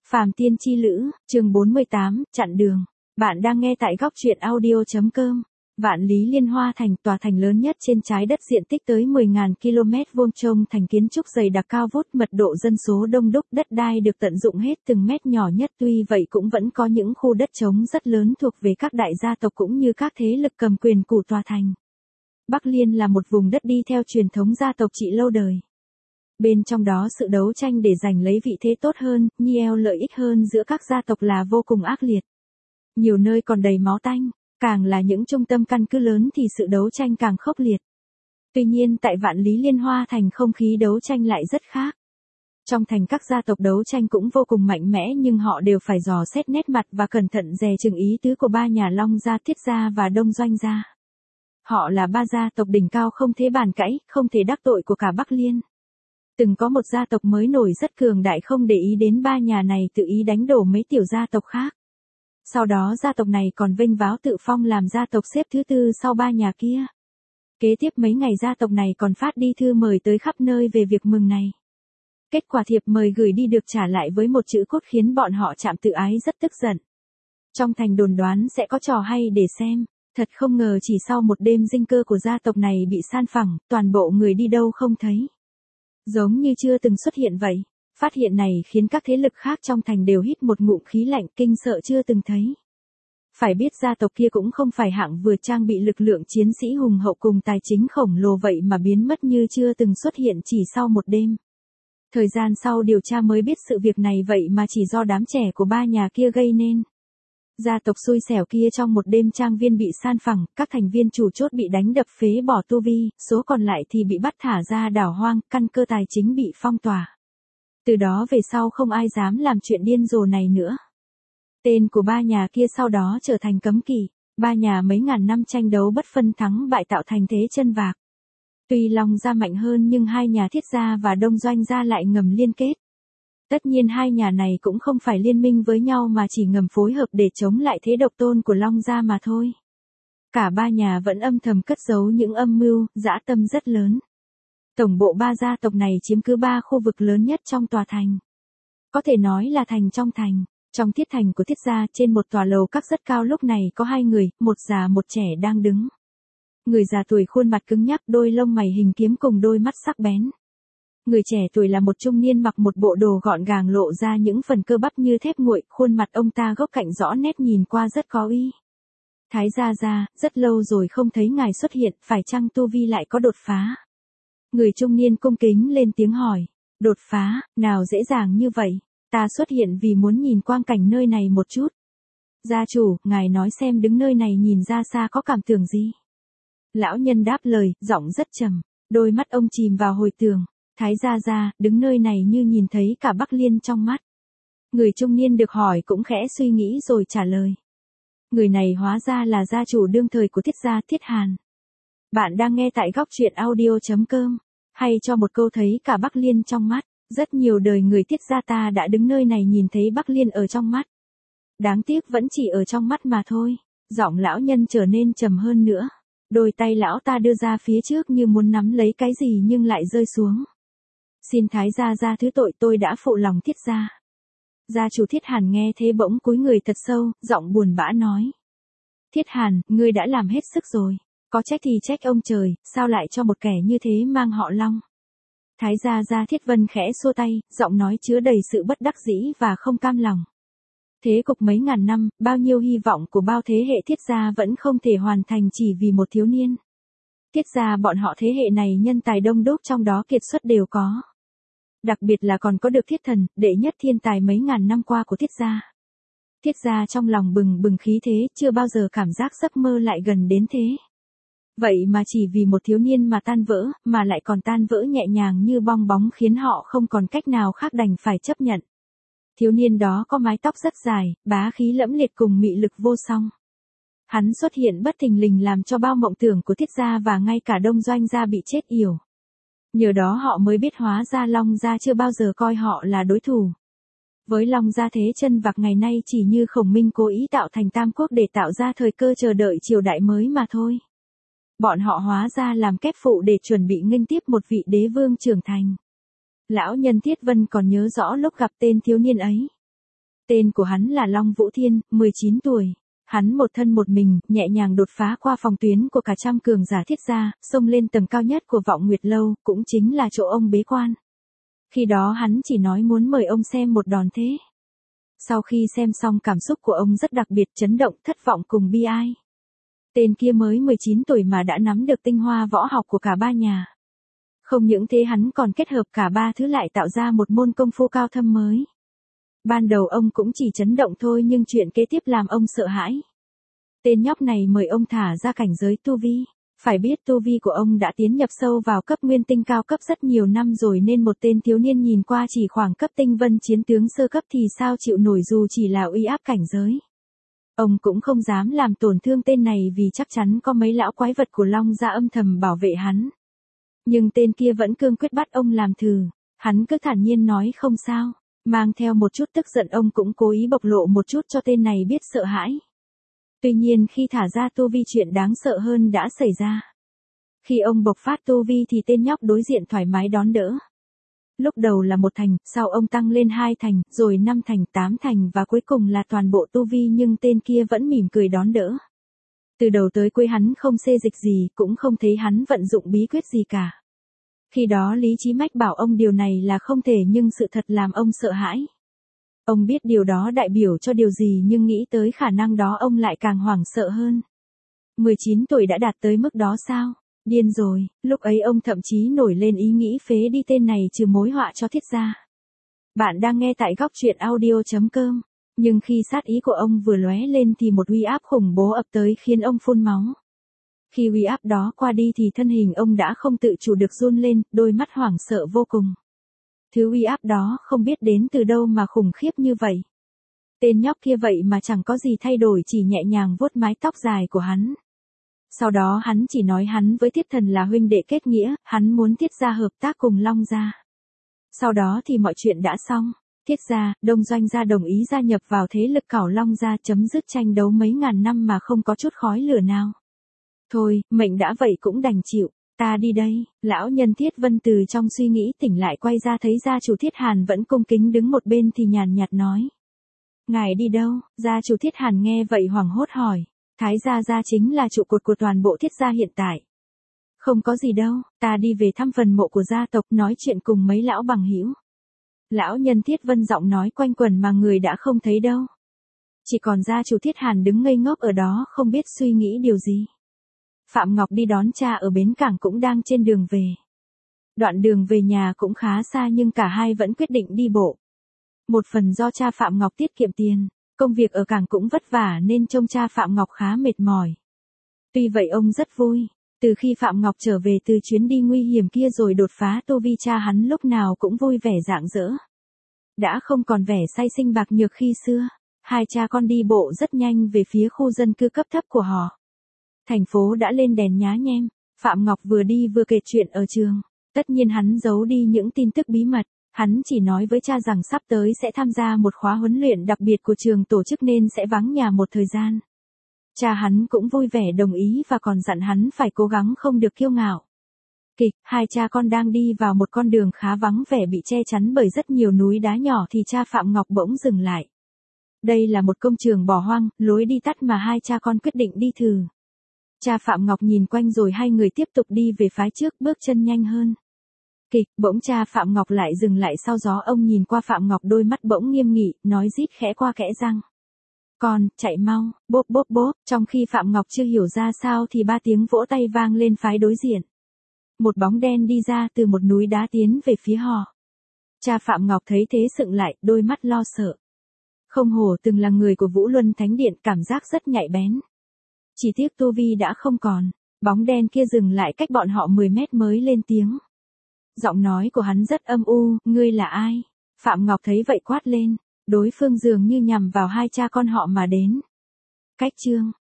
Phàm Tiên Chi Lữ, chương 48, chặn đường. Bạn đang nghe tại góc truyện audio.com. Vạn Lý Liên Hoa Thành, tòa thành lớn nhất trên trái đất, diện tích tới 10.000 km vuông, trông thành kiến trúc dày đặc cao vút, mật độ dân số đông đúc, đất đai được tận dụng hết từng mét nhỏ nhất. Tuy vậy cũng vẫn có những khu đất trống rất lớn thuộc về các đại gia tộc cũng như các thế lực cầm quyền của tòa thành. Bắc Liên là một vùng đất đi theo truyền thống gia tộc trị lâu đời. Bên trong đó sự đấu tranh để giành lấy vị thế tốt hơn, nhiều lợi ích hơn giữa các gia tộc là vô cùng ác liệt. Nhiều nơi còn đầy máu tanh, càng là những trung tâm căn cứ lớn thì sự đấu tranh càng khốc liệt. Tuy nhiên tại Vạn Lý Liên Hoa Thành, không khí đấu tranh lại rất khác. Trong thành các gia tộc đấu tranh cũng vô cùng mạnh mẽ, nhưng họ đều phải dò xét nét mặt và cẩn thận dè chừng ý tứ của ba nhà Long gia, Thiết gia và Đông Doanh gia. Họ là ba gia tộc đỉnh cao không thể bàn cãi, không thể đắc tội của cả Bắc Liên. Từng có một gia tộc mới nổi rất cường đại không để ý đến ba nhà này tự ý đánh đổ mấy tiểu gia tộc khác. Sau đó gia tộc này còn vênh váo tự phong làm gia tộc xếp thứ tư sau ba nhà kia. Kế tiếp mấy ngày gia tộc này còn phát đi thư mời tới khắp nơi về việc mừng này. Kết quả thiệp mời gửi đi được trả lại với một chữ cốt khiến bọn họ Trạm Tự Ái rất tức giận. Trong thành đồn đoán sẽ có trò hay để xem. Thật không ngờ chỉ sau một đêm dinh cơ của gia tộc này bị san phẳng, toàn bộ người đi đâu không thấy. Giống như chưa từng xuất hiện vậy. Phát hiện này khiến các thế lực khác trong thành đều hít một ngụm khí lạnh, kinh sợ chưa từng thấy. Phải biết gia tộc kia cũng không phải hạng vừa, trang bị lực lượng chiến sĩ hùng hậu cùng tài chính khổng lồ, vậy mà biến mất như chưa từng xuất hiện chỉ sau một đêm. Thời gian sau điều tra mới biết sự việc này vậy mà chỉ do đám trẻ của ba nhà kia gây nên. Gia tộc xui xẻo kia trong một đêm trang viên bị san phẳng, các thành viên chủ chốt bị đánh đập phế bỏ tu vi, số còn lại thì bị bắt thả ra đảo hoang, căn cơ tài chính bị phong tỏa. Từ đó về sau không ai dám làm chuyện điên rồ này nữa. Tên của ba nhà kia sau đó trở thành cấm kỵ, ba nhà mấy ngàn năm tranh đấu bất phân thắng bại tạo thành thế chân vạc. Tuy Long gia mạnh hơn nhưng hai nhà Thiết gia và Đông Doanh gia lại ngầm liên kết. Tất nhiên hai nhà này cũng không phải liên minh với nhau mà chỉ ngầm phối hợp để chống lại thế độc tôn của Long gia mà thôi. Cả ba nhà vẫn âm thầm cất giấu những âm mưu, dã tâm rất lớn. Tổng bộ ba gia tộc này chiếm cứ ba khu vực lớn nhất trong tòa thành. Có thể nói là thành trong thành. Trong thiết thành của Thiết gia, trên một tòa lầu các rất cao, lúc này có hai người, một già một trẻ đang đứng. Người già tuổi khuôn mặt cứng nhắc, đôi lông mày hình kiếm cùng đôi mắt sắc bén. Người trẻ tuổi là một trung niên mặc một bộ đồ gọn gàng lộ ra những phần cơ bắp như thép nguội, khuôn mặt ông ta góc cạnh rõ nét, nhìn qua rất có uy. Thái gia, rất lâu rồi không thấy ngài xuất hiện, phải chăng tu vi lại có đột phá? Người trung niên cung kính lên tiếng hỏi. Đột phá, nào dễ dàng như vậy, ta xuất hiện vì muốn nhìn quang cảnh nơi này một chút. Gia chủ, ngài nói xem, đứng nơi này nhìn ra xa có cảm tưởng gì? Lão nhân đáp lời, giọng rất trầm, đôi mắt ông chìm vào hồi tưởng. Thái gia, đứng nơi này như nhìn thấy cả Bắc Liên trong mắt. Người trung niên được hỏi cũng khẽ suy nghĩ rồi trả lời. Người này hóa ra là gia chủ đương thời của Thiết gia, Thiết Hàn. Bạn đang nghe tại góc truyện audio.com. Hay cho một câu thấy cả Bắc Liên trong mắt. Rất nhiều đời người Thiết gia ta đã đứng nơi này nhìn thấy Bắc Liên ở trong mắt. Đáng tiếc vẫn chỉ ở trong mắt mà thôi. Giọng lão nhân trở nên trầm hơn nữa. Đôi tay lão ta đưa ra phía trước như muốn nắm lấy cái gì nhưng lại rơi xuống. Xin Thái gia thứ tội, tôi đã phụ lòng Thiết gia. Gia chủ Thiết Hàn nghe thế bỗng cúi người thật sâu, giọng buồn bã nói. Thiết Hàn, ngươi đã làm hết sức rồi. Có trách thì trách ông trời, sao lại cho một kẻ như thế mang họ Long? Thái gia Thiết Vân khẽ xua tay, giọng nói chứa đầy sự bất đắc dĩ và không cam lòng. Thế cục mấy ngàn năm, bao nhiêu hy vọng của bao thế hệ Thiết gia vẫn không thể hoàn thành chỉ vì một thiếu niên. Thiết gia bọn họ thế hệ này nhân tài đông đúc, trong đó kiệt xuất đều có. Đặc biệt là còn có được Thiết Thần, đệ nhất thiên tài mấy ngàn năm qua của Thiết gia. Thiết gia trong lòng bừng bừng khí thế, chưa bao giờ cảm giác giấc mơ lại gần đến thế. Vậy mà chỉ vì một thiếu niên mà tan vỡ, mà lại còn tan vỡ nhẹ nhàng như bong bóng, khiến họ không còn cách nào khác đành phải chấp nhận. Thiếu niên đó có mái tóc rất dài, bá khí lẫm liệt cùng mị lực vô song. Hắn xuất hiện bất thình lình làm cho bao mộng tưởng của Thiết gia và ngay cả Đông Doanh gia bị chết yểu. Nhờ đó họ mới biết hóa ra Long gia chưa bao giờ coi họ là đối thủ. Với Long gia thế chân vạc ngày nay chỉ như Khổng Minh cố ý tạo thành Tam Quốc để tạo ra thời cơ chờ đợi triều đại mới mà thôi. Bọn họ hóa ra làm kép phụ để chuẩn bị nghênh tiếp một vị đế vương trưởng thành. Lão nhân Thiết Vân còn nhớ rõ lúc gặp tên thiếu niên ấy. Tên của hắn là Long Vũ Thiên, 19 tuổi. Hắn một thân một mình, nhẹ nhàng đột phá qua phòng tuyến của cả trăm cường giả thiết gia, xông lên tầng cao nhất của Vọng Nguyệt Lâu, cũng chính là chỗ ông bế quan. Khi đó hắn chỉ nói muốn mời ông xem một đòn thế. Sau khi xem xong cảm xúc của ông rất đặc biệt, chấn động, thất vọng cùng bi ai. Tên kia mới 19 tuổi mà đã nắm được tinh hoa võ học của cả ba nhà. Không những thế hắn còn kết hợp cả ba thứ lại tạo ra một môn công phu cao thâm mới. Ban đầu ông cũng chỉ chấn động thôi nhưng chuyện kế tiếp làm ông sợ hãi. Tên nhóc này mời ông thả ra cảnh giới tu vi. Phải biết tu vi của ông đã tiến nhập sâu vào cấp nguyên tinh cao cấp rất nhiều năm rồi nên một tên thiếu niên nhìn qua chỉ khoảng cấp tinh vân chiến tướng sơ cấp thì sao chịu nổi dù chỉ là uy áp cảnh giới. Ông cũng không dám làm tổn thương tên này vì chắc chắn có mấy lão quái vật của Long gia âm thầm bảo vệ hắn. Nhưng tên kia vẫn cương quyết bắt ông làm thử. Hắn cứ thản nhiên nói không sao. Mang theo một chút tức giận ông cũng cố ý bộc lộ một chút cho tên này biết sợ hãi. Tuy nhiên khi thả ra tu vi chuyện đáng sợ hơn đã xảy ra. Khi ông bộc phát tu vi thì tên nhóc đối diện thoải mái đón đỡ. Lúc đầu là 1 thành, sau ông tăng lên 2 thành, rồi 5 thành, 8 thành và cuối cùng là toàn bộ tu vi nhưng tên kia vẫn mỉm cười đón đỡ. Từ đầu tới cuối hắn không xê dịch gì, cũng không thấy hắn vận dụng bí quyết gì cả. Khi đó lý trí mách bảo ông điều này là không thể nhưng sự thật làm ông sợ hãi. Ông biết điều đó đại biểu cho điều gì nhưng nghĩ tới khả năng đó ông lại càng hoảng sợ hơn. 19 tuổi đã đạt tới mức đó sao? Điên rồi, lúc ấy ông thậm chí nổi lên ý nghĩ phế đi tên này trừ mối họa cho thiết gia. Bạn đang nghe tại góc truyện audio.com. Nhưng khi sát ý của ông vừa lóe lên thì một uy áp khủng bố ập tới khiến ông phun máu. Khi uy áp đó qua đi thì thân hình ông đã không tự chủ được run lên, đôi mắt hoảng sợ vô cùng. Thứ uy áp đó không biết đến từ đâu mà khủng khiếp như vậy. Tên nhóc kia vậy mà chẳng có gì thay đổi, chỉ nhẹ nhàng vuốt mái tóc dài của hắn. Sau đó hắn chỉ nói hắn với Thiết Thần là huynh đệ kết nghĩa, hắn muốn Thiết gia hợp tác cùng Long gia. Sau đó thì mọi chuyện đã xong. Thiết gia, Đông Doanh gia đồng ý gia nhập vào thế lực cảo Long gia, chấm dứt tranh đấu mấy ngàn năm mà không có chút khói lửa nào. Thôi, mệnh đã vậy cũng đành chịu, ta đi đây. Lão nhân Thiết Vân từ trong suy nghĩ tỉnh lại quay ra thấy gia chủ Thiết Hàn vẫn cung kính đứng một bên thì nhàn nhạt nói. Ngài đi đâu? Gia chủ Thiết Hàn nghe vậy hoảng hốt hỏi. Thái gia chính là trụ cột của toàn bộ Thiết gia hiện tại. Không có gì đâu, ta đi về thăm phần mộ của gia tộc, nói chuyện cùng mấy lão bằng hữu. Lão nhân Thiết Vân giọng nói quanh quẩn mà người đã không thấy đâu. Chỉ còn gia chủ Thiết Hàn đứng ngây ngốc ở đó không biết suy nghĩ điều gì. Phạm Ngọc đi đón cha ở bến cảng cũng đang trên đường về. Đoạn đường về nhà cũng khá xa nhưng cả hai vẫn quyết định đi bộ. Một phần do cha Phạm Ngọc tiết kiệm tiền, công việc ở cảng cũng vất vả nên trông cha Phạm Ngọc khá mệt mỏi. Tuy vậy ông rất vui, từ khi Phạm Ngọc trở về từ chuyến đi nguy hiểm kia rồi đột phá tu vi, cha hắn lúc nào cũng vui vẻ rạng rỡ. Đã không còn vẻ say sinh bạc nhược khi xưa, hai cha con đi bộ rất nhanh về phía khu dân cư cấp thấp của họ. Thành phố đã lên đèn nhá nhem, Phạm Ngọc vừa đi vừa kể chuyện ở trường. Tất nhiên hắn giấu đi những tin tức bí mật, hắn chỉ nói với cha rằng sắp tới sẽ tham gia một khóa huấn luyện đặc biệt của trường tổ chức nên sẽ vắng nhà một thời gian. Cha hắn cũng vui vẻ đồng ý và còn dặn hắn phải cố gắng không được kiêu ngạo. Kịch, hai cha con đang đi vào một con đường khá vắng vẻ bị che chắn bởi rất nhiều núi đá nhỏ thì cha Phạm Ngọc bỗng dừng lại. Đây là một công trường bỏ hoang, lối đi tắt mà hai cha con quyết định đi thử. Cha Phạm Ngọc nhìn quanh rồi hai người tiếp tục đi về phía trước, bước chân nhanh hơn. Kịch, bỗng cha Phạm Ngọc lại dừng lại, sau gió ông nhìn qua Phạm Ngọc, đôi mắt bỗng nghiêm nghị, nói rít khẽ qua kẽ răng. Con, chạy mau, bốp bốp bốp, trong khi Phạm Ngọc chưa hiểu ra sao thì 3 tiếng vỗ tay vang lên phái đối diện. Một bóng đen đi ra từ một núi đá tiến về phía họ. Cha Phạm Ngọc thấy thế sững lại, đôi mắt lo sợ. Không hổ từng là người của Vũ Luân Thánh Điện, cảm giác rất nhạy bén. Chỉ tiếc tu vi đã không còn, bóng đen kia dừng lại cách bọn họ 10 mét mới lên tiếng. Giọng nói của hắn rất âm u, ngươi là ai? Phạm Ngọc thấy vậy quát lên, đối phương dường như nhằm vào hai cha con họ mà đến. Cách chương